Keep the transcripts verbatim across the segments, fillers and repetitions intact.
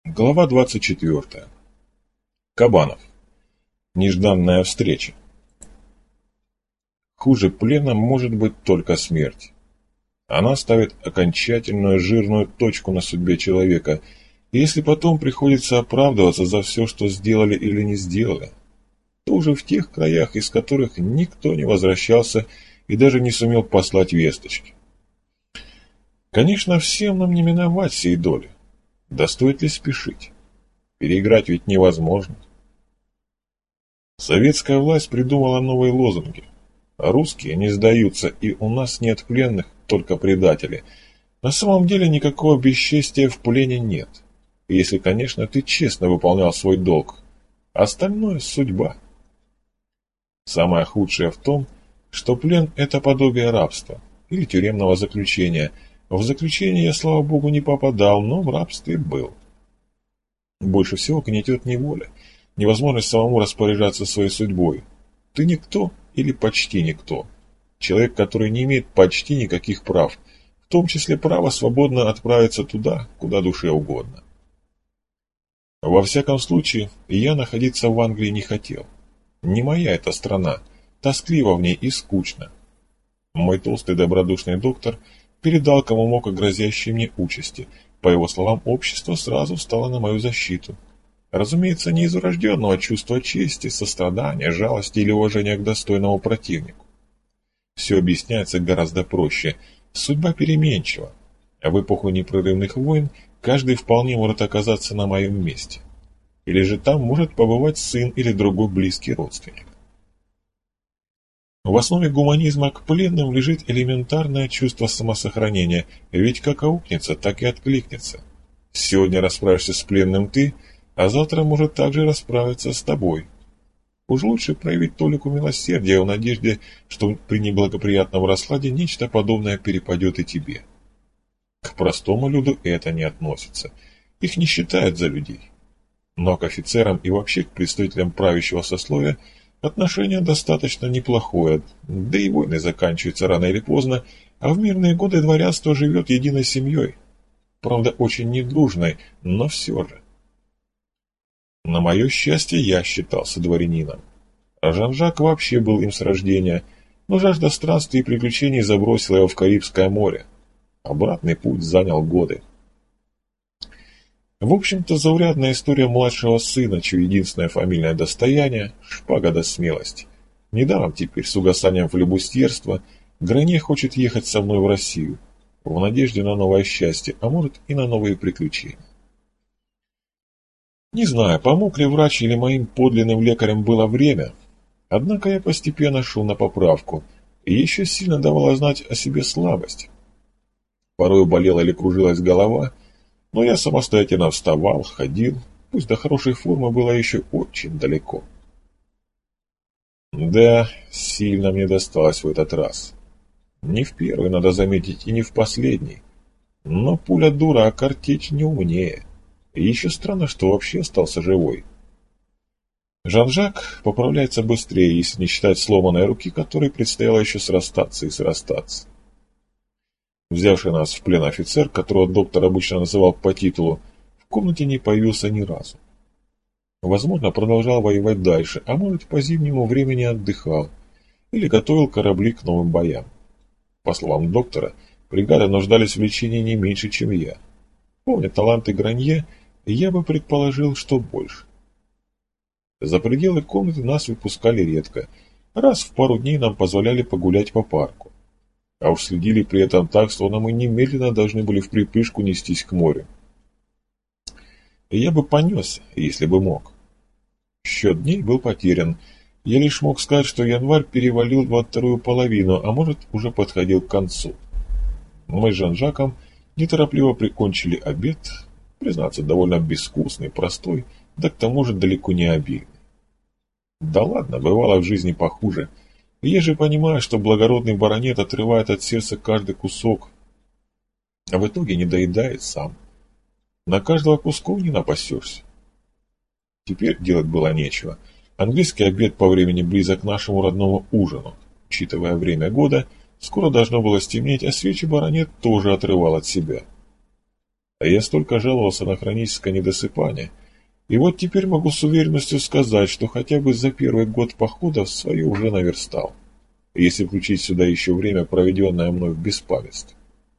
Глава двадцать четвёртая. Кабанов. Нежданная встреча. Хуже плена может быть только смерть. Она ставит окончательную жирную точку на судьбе человека, и если потом приходится оправдываться за все, что сделали или не сделали, то уже в тех краях, из которых никто не возвращался и даже не сумел послать весточки. Конечно, всем нам не миновать сей доли. Да стоит ли спешить? Переиграть ведь невозможно. Советская власть придумала новые лозунги. Русские не сдаются, и у нас нет пленных, только предатели. На самом деле никакого бесчестия в плене нет. Если, конечно, ты честно выполнял свой долг. Остальное – судьба. Самое худшее в том, что плен – это подобие рабства или тюремного заключения. В заключение я, слава богу, не попадал, но в рабстве был. Больше всего гнетет неволя, невозможность самому распоряжаться своей судьбой. Ты никто или почти никто. Человек, который не имеет почти никаких прав, в том числе право свободно отправиться туда, куда душе угодно. Во всяком случае, я находиться в Англии не хотел. Не моя эта страна, тоскливо в ней и скучно. Мой толстый добродушный доктор передал кому мог о грозящей мне участи. По его словам, общество сразу встало на мою защиту. Разумеется, не из урожденного чувства чести, сострадания, жалости или уважения к достойному противнику. Все объясняется гораздо проще. Судьба переменчива. А в эпоху непрерывных войн каждый вполне может оказаться на моем месте. Или же там может побывать сын или другой близкий родственник. В основе гуманизма к пленным лежит элементарное чувство самосохранения, ведь как аукнется, так и откликнется. Сегодня расправишься с пленным ты, а завтра может также расправиться с тобой. Уж лучше проявить толику милосердия в надежде, что при неблагоприятном раскладе нечто подобное перепадет и тебе. К простому люду это не относится, их не считают за людей. Но к офицерам и вообще к представителям правящего сословия отношение достаточно неплохое, да и войны заканчиваются рано или поздно, а в мирные годы дворянство живет единой семьей. Правда, очень недружной, но все же. На мое счастье, я считался дворянином. А Жан-Жак вообще был им с рождения, но жажда странствий и приключений забросила его в Карибское море. Обратный путь занял годы. В общем-то, заурядная история младшего сына, чье единственное фамильное достояние – шпага да смелость. Недаром теперь с угасанием флебустьерства Гранье хочет ехать со мной в Россию, в надежде на новое счастье, а может и на новые приключения. Не знаю, помог ли врач или моим подлинным лекарем было время, однако я постепенно шел на поправку и еще сильно давала знать о себе слабость. Порой болела или кружилась голова, но я самостоятельно вставал, ходил, пусть до хорошей формы было еще очень далеко. Да, сильно мне досталось в этот раз. Не в первый, надо заметить, и не в последний. Но пуля дура, а картечь не умнее. И еще странно, что вообще остался живой. Жан-Жак поправляется быстрее, если не считать сломанной руки, которой предстояло еще срастаться и срастаться. Взявший нас в плен офицер, которого доктор обычно называл по титулу, в комнате не появился ни разу. Возможно, продолжал воевать дальше, а может, по зимнему времени отдыхал или готовил корабли к новым боям. По словам доктора, бригады нуждались в лечении не меньше, чем я. Помня таланты Гранье, я бы предположил, что больше. За пределы комнаты нас выпускали редко. Раз в пару дней нам позволяли погулять по парку. А уж следили при этом так, словно мы немедленно должны были в припрыжку нестись к морю. И я бы понесся, если бы мог. Счет дней был потерян. Я лишь мог сказать, что январь перевалил во вторую половину, а может, уже подходил к концу. Мы с Жан-Жаком неторопливо прикончили обед, признаться, довольно безвкусный, простой, да к тому же далеко не обильный. Да ладно, бывало в жизни похуже. Я же понимаю, что благородный баронет отрывает от сердца каждый кусок, а в итоге не доедает сам. На каждого кусков не напасешься. Теперь делать было нечего. Английский обед по времени близок к нашему родному ужину. Учитывая время года, скоро должно было стемнеть, а свечи баронет тоже отрывал от себя. А я столько жаловался на хроническое недосыпание, и вот теперь могу с уверенностью сказать, что хотя бы за первый год похода свое уже наверстал, если включить сюда еще время, проведенное мной в беспамятстве.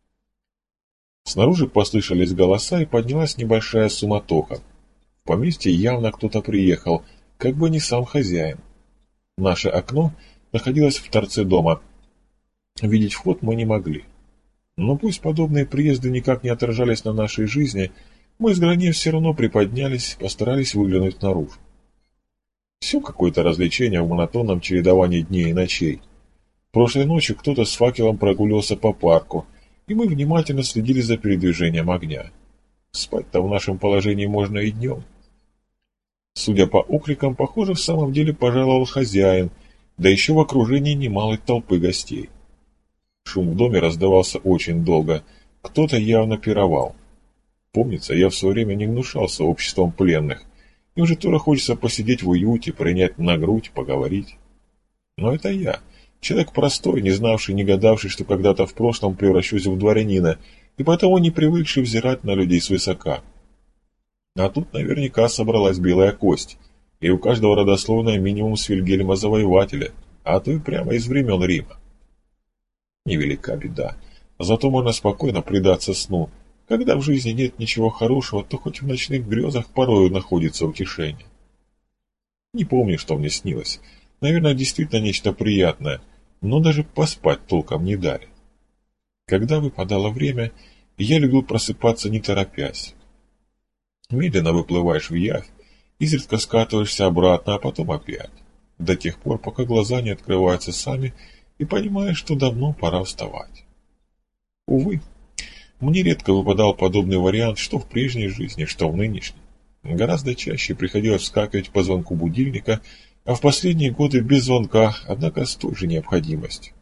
Снаружи послышались голоса и поднялась небольшая суматоха. В поместье явно кто-то приехал, как бы не сам хозяин. Наше окно находилось в торце дома. Видеть вход мы не могли. Но пусть подобные приезды никак не отражались на нашей жизни, мы с Гранье все равно приподнялись, постарались выглянуть наружу. Все какое-то развлечение в монотонном чередовании дней и ночей. Прошлой ночью кто-то с факелом прогуливался по парку, и мы внимательно следили за передвижением огня. Спать-то в нашем положении можно и днем. Судя по окрикам, похоже, в самом деле пожаловал хозяин, да еще в окружении немалой толпы гостей. Шум в доме раздавался очень долго, кто-то явно пировал. Помнится, я в свое время не гнушался обществом пленных, им же тоже хочется посидеть в уюте, принять на грудь, поговорить. Но это я, человек простой, не знавший, не гадавший, что когда-то в прошлом превращусь в дворянина, и потому не привыкший взирать на людей свысока. А тут наверняка собралась белая кость, и у каждого родословная минимум с Вильгельма Завоевателя, а то и прямо из времен Рима. Невелика беда, зато можно спокойно предаться сну. Когда в жизни нет ничего хорошего, то хоть в ночных грезах порою находится утешение. Не помню, что мне снилось. Наверное, действительно нечто приятное, но даже поспать толком не дали. Когда выпадало время, я любил просыпаться не торопясь. Медленно выплываешь в явь, изредка скатываешься обратно, а потом опять. До тех пор, пока глаза не открываются сами, и понимаешь, что давно пора вставать. Увы, мне редко выпадал подобный вариант, что в прежней жизни, что в нынешней. Гораздо чаще приходилось вскакивать по звонку будильника, а в последние годы без звонка, однако с той же необходимостью.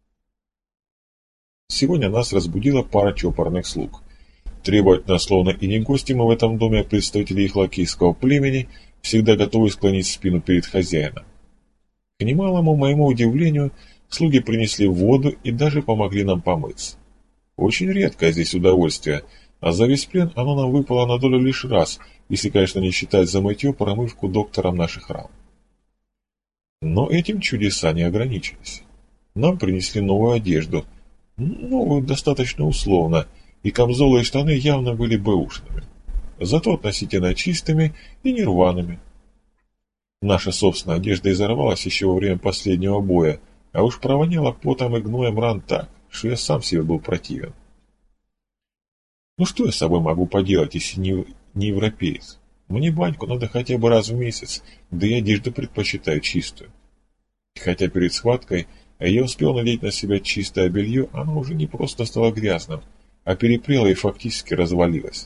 Сегодня нас разбудила пара чопорных слуг. Требовательно, словно и не гости мы в этом доме, а представители их лакейского племени, всегда готовы склонить спину перед хозяином. К немалому моему удивлению, слуги принесли воду и даже помогли нам помыться. Очень редкое здесь удовольствие, а за весь плен оно нам выпало на долю лишь раз, если, конечно, не считать за мытье промывку доктором наших ран. Но этим чудеса не ограничились. Нам принесли новую одежду, новую достаточно условно, и камзолы и штаны явно были бэушными, зато относительно чистыми и нерваными. Наша собственная одежда изорвалась еще во время последнего боя, а уж провоняла потом и гноем ран так, что я сам себе был противен. Ну что я с собой могу поделать, если не, не европеец? Мне баньку надо хотя бы раз в месяц, да и одежду предпочитаю чистую. Хотя перед схваткой я успел надеть на себя чистое белье, оно уже не просто стало грязным, а перепрело и фактически развалилось.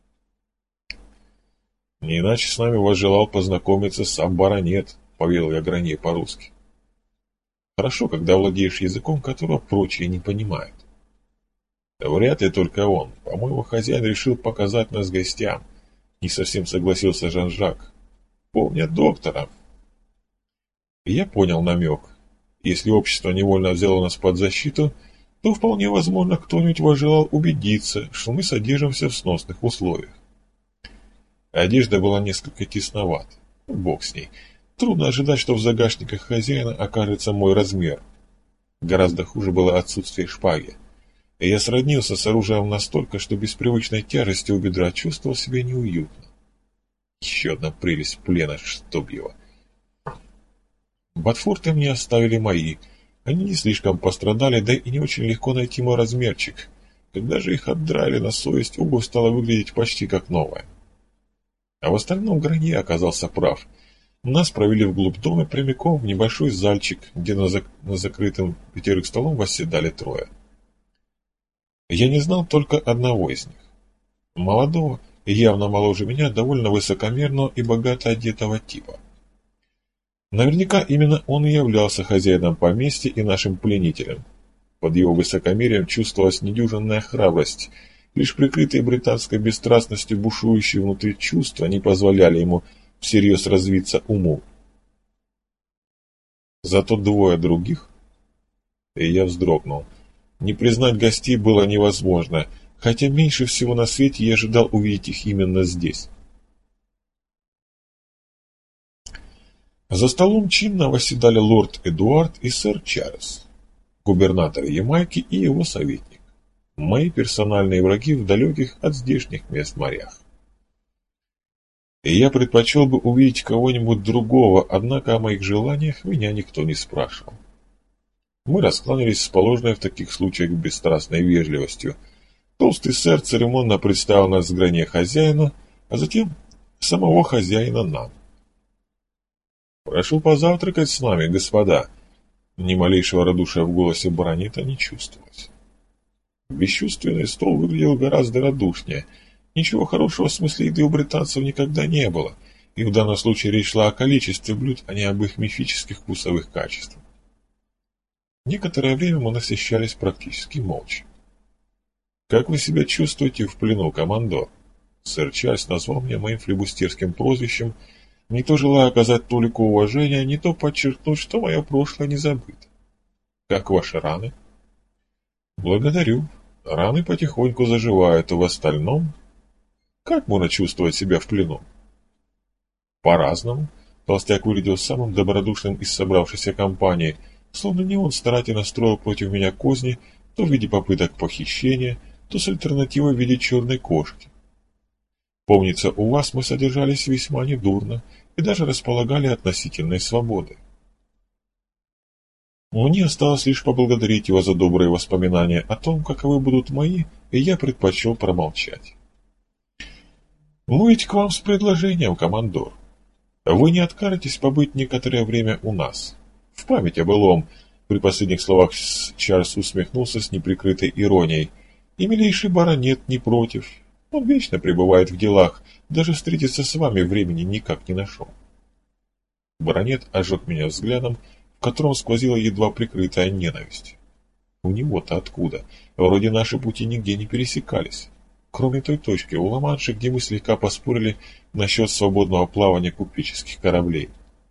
Не иначе с нами возжелал познакомиться сам баронет, поведал я Гранье по-русски. Хорошо, когда владеешь языком, которого прочие не понимают. Да вряд ли только он. По-моему, хозяин решил показать нас гостям. Не совсем согласился Жан-Жак. Помнят доктора. И я понял намек. Если общество невольно взяло нас под защиту, то вполне возможно кто-нибудь возжелал убедиться, что мы содержимся в сносных условиях. Одежда была несколько тесновата. Бог с ней. Трудно ожидать, что в загашниках хозяина окажется мой размер. Гораздо хуже было отсутствие шпаги. И я сроднился с оружием настолько, что без привычной тяжести у бедра чувствовал себя неуютно. Еще одна прелесть плена, чтоб его. Ботфорты мне оставили мои. Они не слишком пострадали, да и не очень легко найти мой размерчик. Когда же их отдрали на совесть, обувь стала выглядеть почти как новая. А в остальном Гранье оказался прав. Нас провели вглубь дома прямиком в небольшой зальчик, где на, зак... на закрытом пятерых столом восседали трое. Я не знал только одного из них. Молодого, явно моложе меня, довольно высокомерного и богато одетого типа. Наверняка именно он и являлся хозяином поместья и нашим пленителем. Под его высокомерием чувствовалась недюжинная храбрость. Лишь прикрытые британской бесстрастностью бушующие внутри чувства не позволяли ему всерьез развиться уму. Зато двое других... И я вздрогнул. Не признать гостей было невозможно. хотя меньше всего на свете я ожидал увидеть их именно здесь. За столом чинно восседали лорд Эдуард и сэр Чарльз, губернатор Ямайки и его советник, мои персональные враги в далеких от здешних мест морях. И я предпочел бы увидеть кого-нибудь другого, однако о моих желаниях меня никто не спрашивал. Мы раскланялись с положенной в таких случаях бесстрастной вежливостью. Толстый сэр церемонно представил нас в гране хозяина, а затем самого хозяина нам. «Прошу позавтракать с нами, господа». Ни малейшего радушия в голосе баронета не чувствовалось. Бесчувственный стол выглядел гораздо радушнее. Ничего хорошего в смысле еды у британцев никогда не было, и в данном случае речь шла о количестве блюд, а не об их мифических вкусовых качествах. Некоторое время мы насыщались практически молча. «Как вы себя чувствуете в плену, командор?» Сэр Чарльз назвал меня моим флибустерским прозвищем, не то желая оказать толику уважения, не то подчеркнуть, что мое прошлое не забыто. «Как ваши раны?» «Благодарю. Раны потихоньку заживают, а в остальном...» «Как можно чувствовать себя в плену?» «По-разному». Толстяк выглядел самым добродушным из собравшейся компании, словно не он старательно строил против меня козни, то в виде попыток похищения, то с альтернативой в виде черной кошки. Помнится, у вас мы содержались весьма недурно и даже располагали относительной свободой. Мне осталось лишь поблагодарить его за добрые воспоминания о том, каковы будут мои, и я предпочел промолчать. «Мы ведь к вам с предложением, командор. Вы не откажетесь побыть некоторое время у нас?» В память о былом, при последних словах Чарльз усмехнулся с неприкрытой иронией. «И милейший баронет не против. Он вечно пребывает в делах, даже встретиться с вами времени никак не нашел». Баронет ожег меня взглядом, в котором сквозила едва прикрытая ненависть. У него-то откуда? Вроде наши пути нигде не пересекались. Кроме той точки у Ла-Манша, где мы слегка поспорили насчет свободного плавания купеческих кораблей.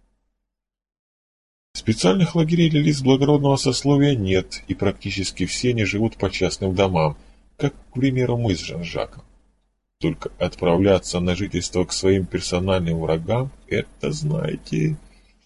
Специальных лагерей для лиц благородного сословия нет, и практически все они живут по частным домам, как, к примеру, мы с Жан-Жаком. Только отправляться на жительство к своим персональным врагам — это, знаете...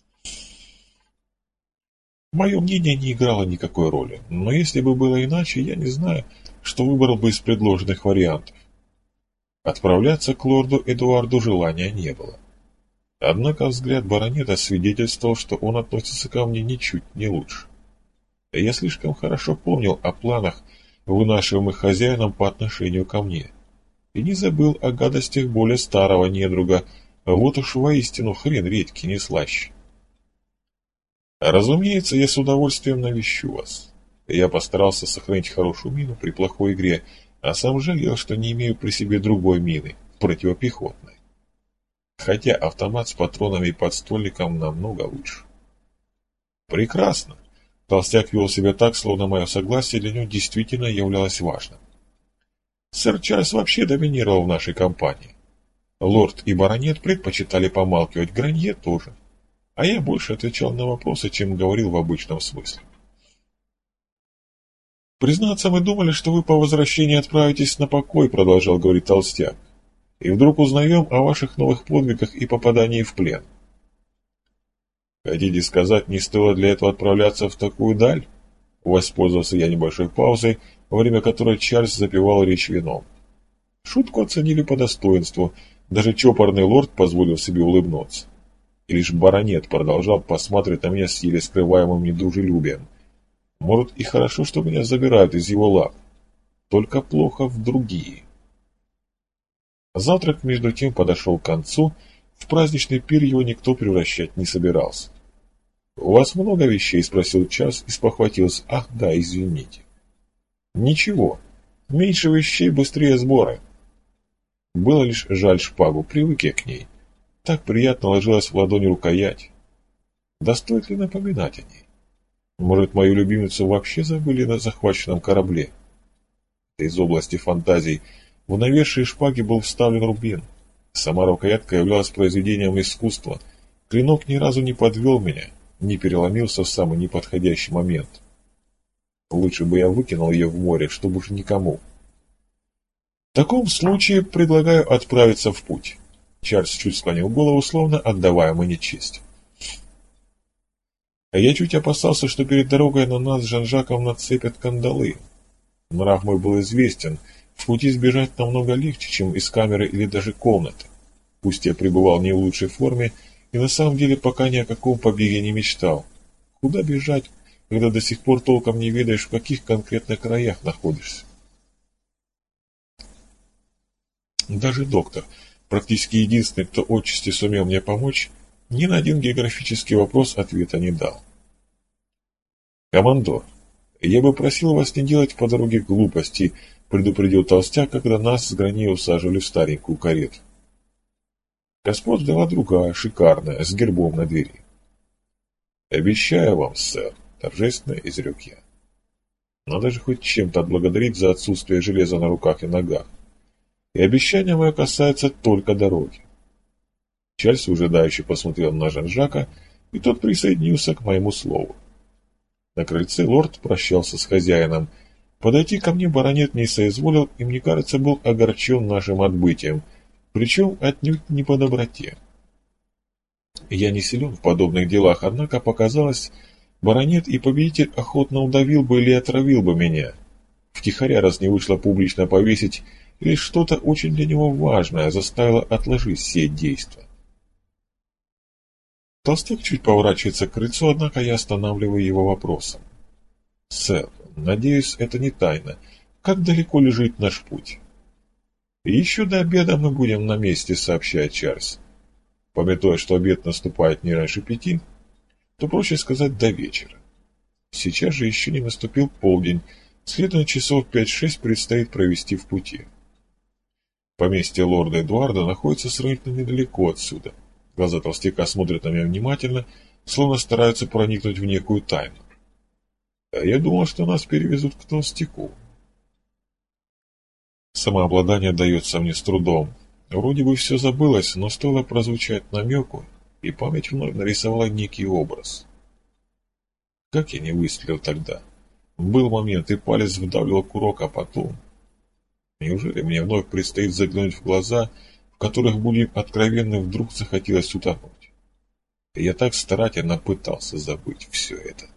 Мое мнение не играло никакой роли, но если бы было иначе, я не знаю, что выбрал бы из предложенных вариантов. Отправляться к лорду Эдуарду желания не было. Однако взгляд баронета свидетельствовал, что он относится ко мне ничуть не лучше. Я слишком хорошо помнил о планах, вынашиваемых хозяином по отношению ко мне, и не забыл о гадостях более старого недруга, вот уж воистину хрен редьки не слаще. Разумеется, я с удовольствием навещу вас. Я постарался сохранить хорошую мину при плохой игре, а сам жалел, что не имею при себе другой мины, противопехотной. Хотя автомат с патронами и подствольником намного лучше. Прекрасно. Толстяк вел себя так, словно мое согласие для него действительно являлось важным. Сэр Чарльз вообще доминировал в нашей компании. Лорд и баронет предпочитали помалкивать, Гранье тоже. А я больше отвечал на вопросы, чем говорил в обычном смысле. «Признаться, мы думали, что вы по возвращении отправитесь на покой», — продолжал говорить толстяк. «И вдруг узнаем о ваших новых подвигах и попадании в плен». «Хотите сказать, не стоило для этого отправляться в такую даль?» Воспользовался я небольшой паузой, во время которой Чарльз запивал речь вином. Шутку оценили по достоинству, даже чопорный лорд позволил себе улыбнуться. И лишь баронет продолжал посматривать на меня с еле скрываемым недружелюбием. Может, и хорошо, что меня забирают из его лап. Только плохо в другие. Завтрак, между тем, подошел к концу. В праздничный пир его никто превращать не собирался. «У вас много вещей?» — спросил Чарльз и спохватился. «Ах, да, извините». «Ничего. Меньше вещей, быстрее сборы». Было лишь жаль шпагу, привык я к ней. Так приятно ложилась в ладонь рукоять. Да стоит ли напоминать о ней? Может, мою любимицу вообще забыли на захваченном корабле? Из области фантазий в навершие шпаги был вставлен рубин. Сама рукоятка являлась произведением искусства. Клинок ни разу не подвел меня, не переломился в самый неподходящий момент. Лучше бы я выкинул ее в море, чтобы уж никому. таком случае предлагаю отправиться в путь. Чарльз чуть склонил голову, словно отдавая мне честь. А я чуть опасался, что перед дорогой на нас с Жан-Жаком нацепят кандалы. Нрав мой был известен, в пути сбежать намного легче, чем из камеры или даже комнаты. Пусть я пребывал не в лучшей форме, и на самом деле пока ни о каком побеге не мечтал. Куда бежать, когда до сих пор толком не ведаешь, в каких конкретно краях находишься? Даже доктор, практически единственный, кто отчасти сумел мне помочь, ни на один географический вопрос ответа не дал. «Командор, я бы просил вас не делать по дороге глупостей», — предупредил толстяк, когда нас с Гранье усаживали в старенькую карету. Господ ждала другая, шикарная, с гербом на двери. «Обещаю вам, сэр», — торжественно изрек я. Надо же хоть чем-то отблагодарить за отсутствие железа на руках и ногах. И обещание мое касается только дороги. Чарльз выжидающе посмотрел на Жан-Жака, и тот присоединился к моему слову. На крыльце лорд прощался с хозяином. Подойти ко мне баронет не соизволил, и, мне кажется, был огорчен нашим отбытием, причем отнюдь не по доброте. Я не силен в подобных делах, однако показалось, баронет и победитель охотно удавил бы или отравил бы меня. Втихаря, раз не вышло публично повесить, или что-то очень для него важное заставило отложить все действия. Толстяк чуть поворачивается к крыльцу, однако я останавливаю его вопросом. «Сэр, надеюсь, это не тайна. Как далеко лежит наш путь?» «Еще до обеда мы будем на месте», — сообщает Чарльз. Памятуя, что обед наступает не раньше пяти, то проще сказать до вечера. Сейчас же еще не наступил полдень, следовательно, часов пять-шесть предстоит провести в пути. Поместье лорда Эдуарда находится сравнительно недалеко отсюда. Глаза толстяка смотрят на меня внимательно, словно стараются проникнуть в некую тайну. А я думал, что нас перевезут к толстяку. Самообладание дается мне с трудом. Вроде бы все забылось, но стоило прозвучать намеку, и память вновь нарисовала некий образ. Как я не выстрелил тогда? Был момент, и палец вдавливал курок, а потом... Неужели мне вновь предстоит заглянуть в глаза, в которых, будем откровенны, вдруг захотелось утонуть? Я так старательно пытался забыть все это.